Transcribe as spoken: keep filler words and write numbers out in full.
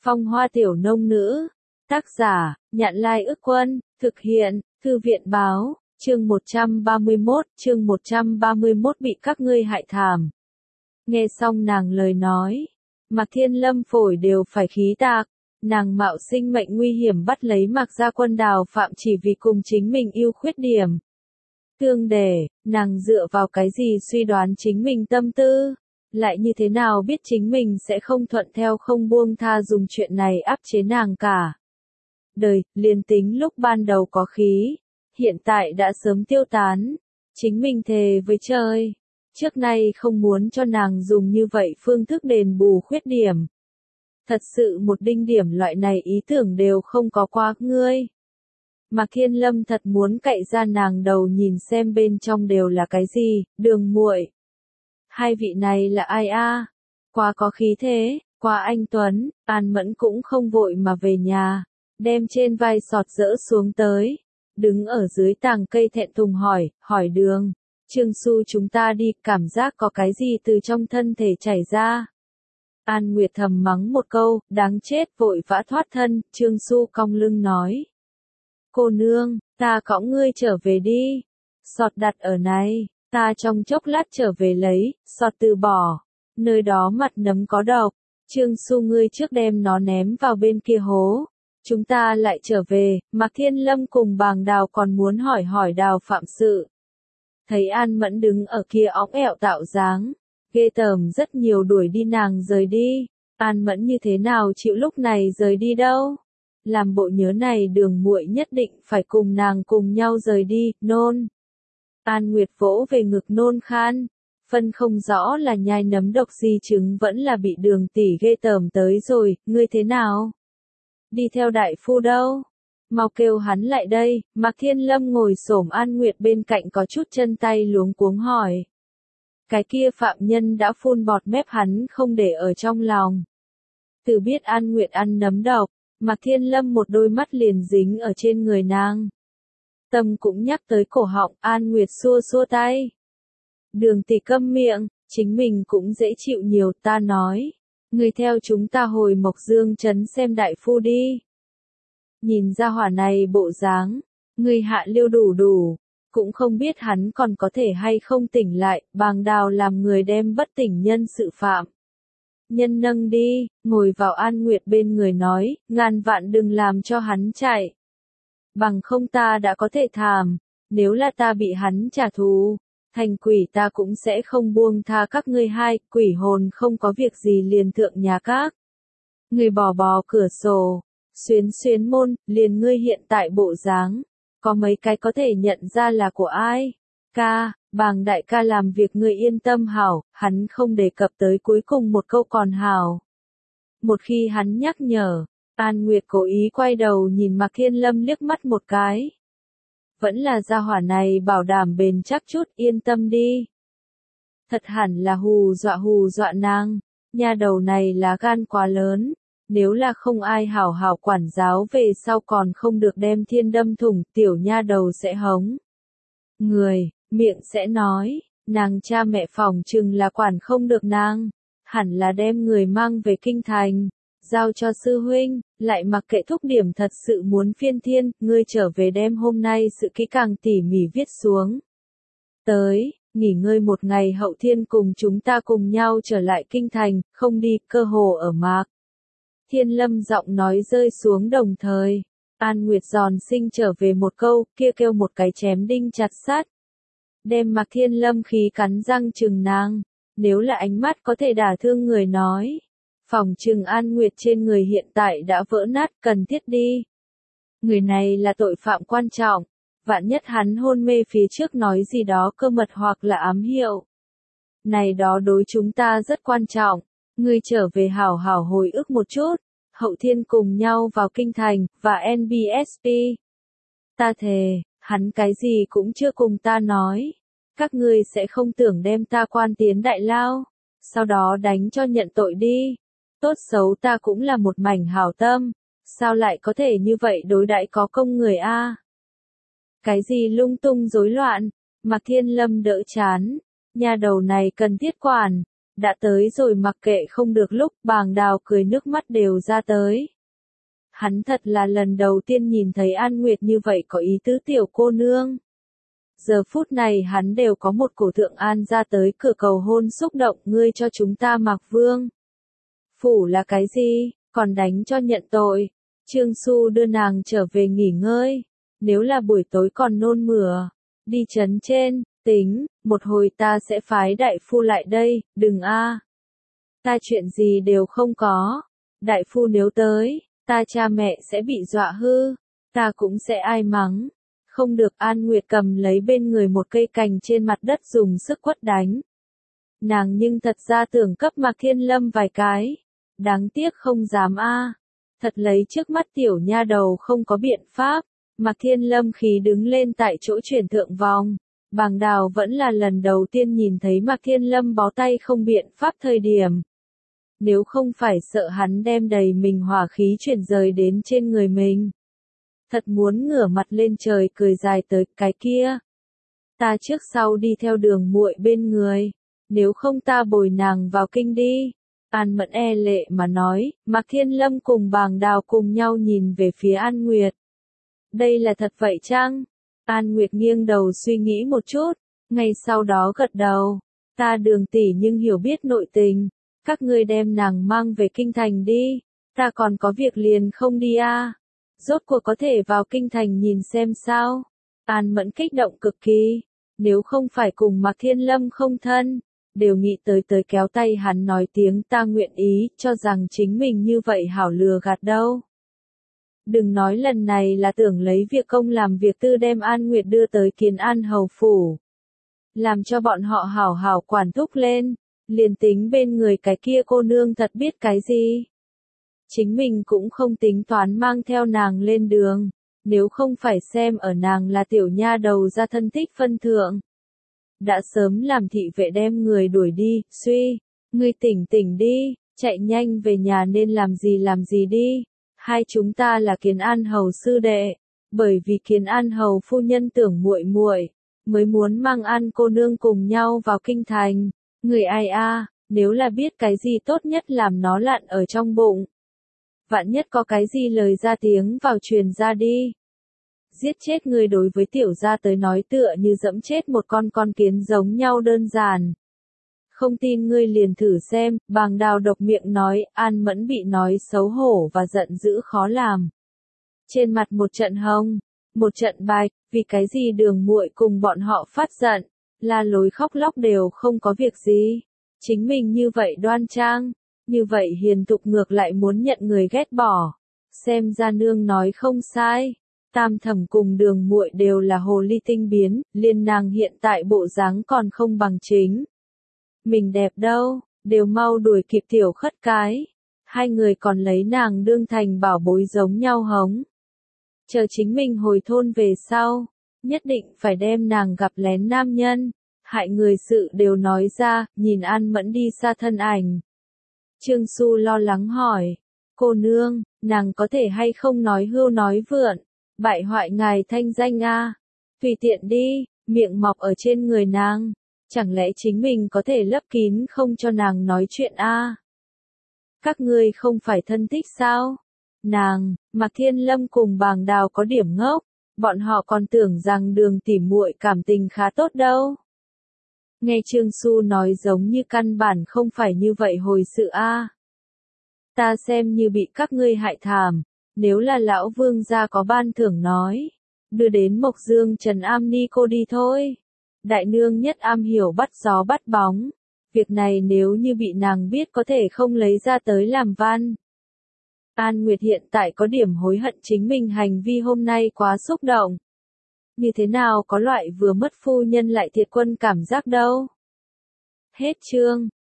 Phong Hoa Tiểu Nông Nữ. Tác giả, Nhạn Lai Ức Quân, thực hiện, Thư viện Báo, chương một trăm ba mươi mốt, chương một trăm ba mươi mốt bị các ngươi hại thảm. Nghe xong nàng lời nói, Mạc Thiên Lâm phổi đều phải khí tạc, nàng mạo sinh mệnh nguy hiểm bắt lấy Mạc Gia Quân đào phạm chỉ vì cùng chính mình yêu khuyết điểm. Tương đề, nàng dựa vào cái gì suy đoán chính mình tâm tư, lại như thế nào biết chính mình sẽ không thuận theo không buông tha dùng chuyện này áp chế nàng cả. Đời, liền tính lúc ban đầu có khí, hiện tại đã sớm tiêu tán, chính mình thề với trời, trước nay không muốn cho nàng dùng như vậy phương thức đền bù khuyết điểm. Thật sự một đinh điểm loại này ý tưởng đều không có qua ngươi. Mạc Thiên Lâm thật muốn cậy ra nàng đầu nhìn xem bên trong đều là cái gì, Đường muội. Hai vị này là ai a? À? Quá có khí thế, quá anh tuấn, An Mẫn cũng không vội mà về nhà, đem trên vai sọt dỡ xuống tới, đứng ở dưới tàng cây thẹn thùng hỏi, hỏi Đường, Trương Xu chúng ta đi, cảm giác có cái gì từ trong thân thể chảy ra. An Nguyệt thầm mắng một câu, đáng chết, vội vã thoát thân, Trương Xu cong lưng nói. Cô nương, ta cõng ngươi trở về đi. Sọt đặt ở này, ta trong chốc lát trở về lấy, sọt từ bỏ. Nơi đó mặt nấm có độc, Trương Xu ngươi trước đem nó ném vào bên kia hố. Chúng ta lại trở về, Mạc Thiên Lâm cùng Bàng Đào còn muốn hỏi hỏi Đào phạm sự. Thấy An Mẫn đứng ở kia óng ẹo tạo dáng, ghê tởm rất nhiều đuổi đi nàng rời đi. An Mẫn như thế nào chịu lúc này rời đi đâu? Làm bộ nhớ này Đường muội nhất định phải cùng nàng cùng nhau rời đi, nôn. An Nguyệt vỗ về ngực nôn khan, phân không rõ là nhai nấm độc di chứng vẫn là bị Đường tỷ ghê tởm tới rồi, ngươi thế nào? Đi theo đại phu đâu? Mau kêu hắn lại đây. Mạc Thiên Lâm ngồi xổm An Nguyệt bên cạnh có chút chân tay luống cuống hỏi. Cái kia phạm nhân đã phun bọt mép hắn không để ở trong lòng. Từ biết An Nguyệt ăn nấm độc, Mạc Thiên Lâm một đôi mắt liền dính ở trên người nàng. Tâm cũng nhắc tới cổ họng, An Nguyệt xua xua tay. Đường tỷ câm miệng, chính mình cũng dễ chịu nhiều, ta nói. Người theo chúng ta hồi Mộc Dương trấn xem đại phu đi. Nhìn ra hỏa này bộ dáng, người hạ liêu đủ đủ, cũng không biết hắn còn có thể hay không tỉnh lại, Bàng Đào làm người đem bất tỉnh nhân sự phạm. Nhân nâng đi, ngồi vào An Nguyệt bên người nói, ngàn vạn đừng làm cho hắn chạy. Bằng không ta đã có thể thàm, nếu là ta bị hắn trả thù, thành quỷ ta cũng sẽ không buông tha các ngươi hai, quỷ hồn không có việc gì liền thượng nhà các. Người bò bò cửa sổ, xuyến xuyến môn, liền ngươi hiện tại bộ dáng, có mấy cái có thể nhận ra là của ai? Ca, Bàng đại ca làm việc ngươi yên tâm hảo, hắn không đề cập tới cuối cùng một câu còn hảo. Một khi hắn nhắc nhở, An Nguyệt cố ý quay đầu nhìn Mạc Thiên Lâm liếc mắt một cái. Vẫn là gia hỏa này bảo đảm bền chắc chút, yên tâm đi. Thật hẳn là hù dọa hù dọa nàng, nha đầu này là gan quá lớn, nếu là không ai hảo hảo quản giáo về sau còn không được đem thiên đâm thủng, tiểu nha đầu sẽ hống. Người, miệng sẽ nói, nàng cha mẹ phòng chừng là quản không được nàng, hẳn là đem người mang về kinh thành, giao cho sư huynh, lại mặc kệ thúc điểm thật sự muốn phiên thiên, ngươi trở về đem hôm nay sự kỹ càng tỉ mỉ viết xuống. Tới, nghỉ ngơi một ngày hậu thiên cùng chúng ta cùng nhau trở lại kinh thành, không đi, cơ hồ ở Mạc Thiên Lâm giọng nói rơi xuống đồng thời. An Nguyệt giòn sinh trở về một câu, kia kêu một cái chém đinh chặt sắt. Đem Mạc Thiên Lâm khí cắn răng chừng nàng, nếu là ánh mắt có thể đả thương người nói. Phòng trừng An Nguyệt trên người hiện tại đã vỡ nát, cần thiết đi. Người này là tội phạm quan trọng, vạn nhất hắn hôn mê phía trước nói gì đó cơ mật hoặc là ám hiệu. Này đó đối chúng ta rất quan trọng, ngươi trở về hảo hảo hồi ức một chút, hậu thiên cùng nhau vào kinh thành, và en bê ét pê. Ta thề, hắn cái gì cũng chưa cùng ta nói, các ngươi sẽ không tưởng đem ta quan tiến đại lao, sau đó đánh cho nhận tội đi. Tốt xấu ta cũng là một mảnh hảo tâm, sao lại có thể như vậy đối đãi có công người a? Cái gì lung tung rối loạn, Mạc Thiên Lâm đỡ chán, nhà đầu này cần thiết quản, Đã tới rồi mặc kệ không được lúc Bàng Đào cười nước mắt đều ra tới. Hắn thật là lần đầu tiên nhìn thấy An Nguyệt như vậy có ý tứ tiểu cô nương. Giờ phút này hắn đều có một cổ Thượng An ra tới cửa cầu hôn xúc động, ngươi cho chúng ta mặc vương phủ là cái gì, còn đánh cho nhận tội. Trương Xu đưa nàng trở về nghỉ ngơi, nếu là buổi tối còn nôn mửa, đi trấn trên, tính, một hồi ta sẽ phái đại phu lại đây, đừng a. Ta chuyện gì đều không có, đại phu nếu tới, ta cha mẹ sẽ bị dọa hư, ta cũng sẽ ai mắng. Không được. An Nguyệt cầm lấy bên người một cây cành trên mặt đất dùng sức quất đánh. Nàng nhưng thật ra tưởng cấp Mạc Thiên Lâm vài cái, đáng tiếc không dám a. Thật lấy trước mắt tiểu nha đầu không có biện pháp. Mạc Thiên Lâm khí đứng lên tại chỗ chuyển thượng vòng. Bàng Đào vẫn là lần đầu tiên nhìn thấy Mạc Thiên Lâm bó tay không biện pháp thời điểm. Nếu không phải sợ hắn đem đầy mình hỏa khí chuyển rời đến trên người mình. Thật muốn ngửa mặt lên trời cười dài tới cái kia. Ta trước sau đi theo đường muội bên người. Nếu không ta bồi nàng vào kinh đi. An Mẫn e lệ mà nói, Mạc Thiên Lâm cùng Bàng Đào cùng nhau nhìn về phía An Nguyệt. Đây là thật vậy chăng? An Nguyệt nghiêng đầu suy nghĩ một chút, ngay sau đó gật đầu. Ta Đường tỷ nhưng hiểu biết nội tình, các ngươi đem nàng mang về kinh thành đi, ta còn có việc liền không đi a. À. Rốt cuộc có thể vào kinh thành nhìn xem sao. An Mẫn kích động cực kỳ, nếu không phải cùng Mạc Thiên Lâm không thân, đều nghĩ tới tới kéo tay hắn nói tiếng ta nguyện ý, cho rằng chính mình như vậy hảo lừa gạt đâu. Đừng nói lần này là tưởng lấy việc công làm việc tư đem An Nguyệt đưa tới Kiến An hầu phủ. Làm cho bọn họ hảo hảo quản thúc lên, liền tính bên người cái kia cô nương thật biết cái gì. Chính mình cũng không tính toán mang theo nàng lên đường, nếu không phải xem ở nàng là tiểu nha đầu ra thân thích phân thượng. Đã sớm làm thị vệ đem người đuổi đi, suy, ngươi tỉnh tỉnh đi, chạy nhanh về nhà nên làm gì làm gì đi. Hai chúng ta là Kiến An hầu sư đệ, bởi vì Kiến An hầu phu nhân tưởng muội muội, mới muốn mang An cô nương cùng nhau vào kinh thành. Người ai a, nếu là biết cái gì tốt nhất làm nó lặn ở trong bụng. Vạn nhất có cái gì lời ra tiếng vào truyền ra đi. Giết chết người đối với tiểu gia tới nói tựa như dẫm chết một con con kiến giống nhau đơn giản. Không tin ngươi liền thử xem, Bàng Đào độc miệng nói, An Mẫn bị nói xấu hổ và giận dữ khó làm. Trên mặt một trận hồng, một trận bạch, vì cái gì đường muội cùng bọn họ phát giận, la lối khóc lóc đều không có việc gì. Chính mình như vậy đoan trang, như vậy hiền thục ngược lại muốn nhận người ghét bỏ. Xem ra nương nói không sai. Tam thẩm cùng đường muội đều là hồ ly tinh biến, liên nàng hiện tại bộ dáng còn không bằng chính. Mình đẹp đâu, đều mau đuổi kịp tiểu khất cái. Hai người còn lấy nàng đương thành bảo bối giống nhau hống. Chờ chính mình hồi thôn về sau, nhất định phải đem nàng gặp lén nam nhân. Hại người sự đều nói ra, nhìn An Mẫn đi xa thân ảnh. Trương Xu lo lắng hỏi, cô nương, nàng có thể hay không nói hưu nói vượn, bại hoại ngài thanh danh a. Tùy tiện đi, miệng mọc ở trên người nàng, chẳng lẽ chính mình có thể lấp kín không cho nàng nói chuyện a? Các ngươi không phải thân thích sao? Nàng, Mạc Thiên Lâm cùng Bàng Đào có điểm ngốc, bọn họ còn tưởng rằng Đường tỷ muội cảm tình khá tốt đâu. Nghe Trương Xu nói giống như căn bản không phải như vậy hồi sự a. Ta xem như bị các ngươi hại thảm, nếu là lão vương gia có ban thưởng nói, đưa đến Mộc Dương Trần Am Ni cô đi thôi. Đại nương nhất am hiểu bắt gió bắt bóng, việc này nếu như bị nàng biết có thể không lấy ra tới làm văn. An Nguyệt hiện tại có điểm hối hận chính mình hành vi hôm nay quá xúc động. Như thế nào có loại vừa mất phu nhân lại thiệt quân cảm giác đâu. Hết chương.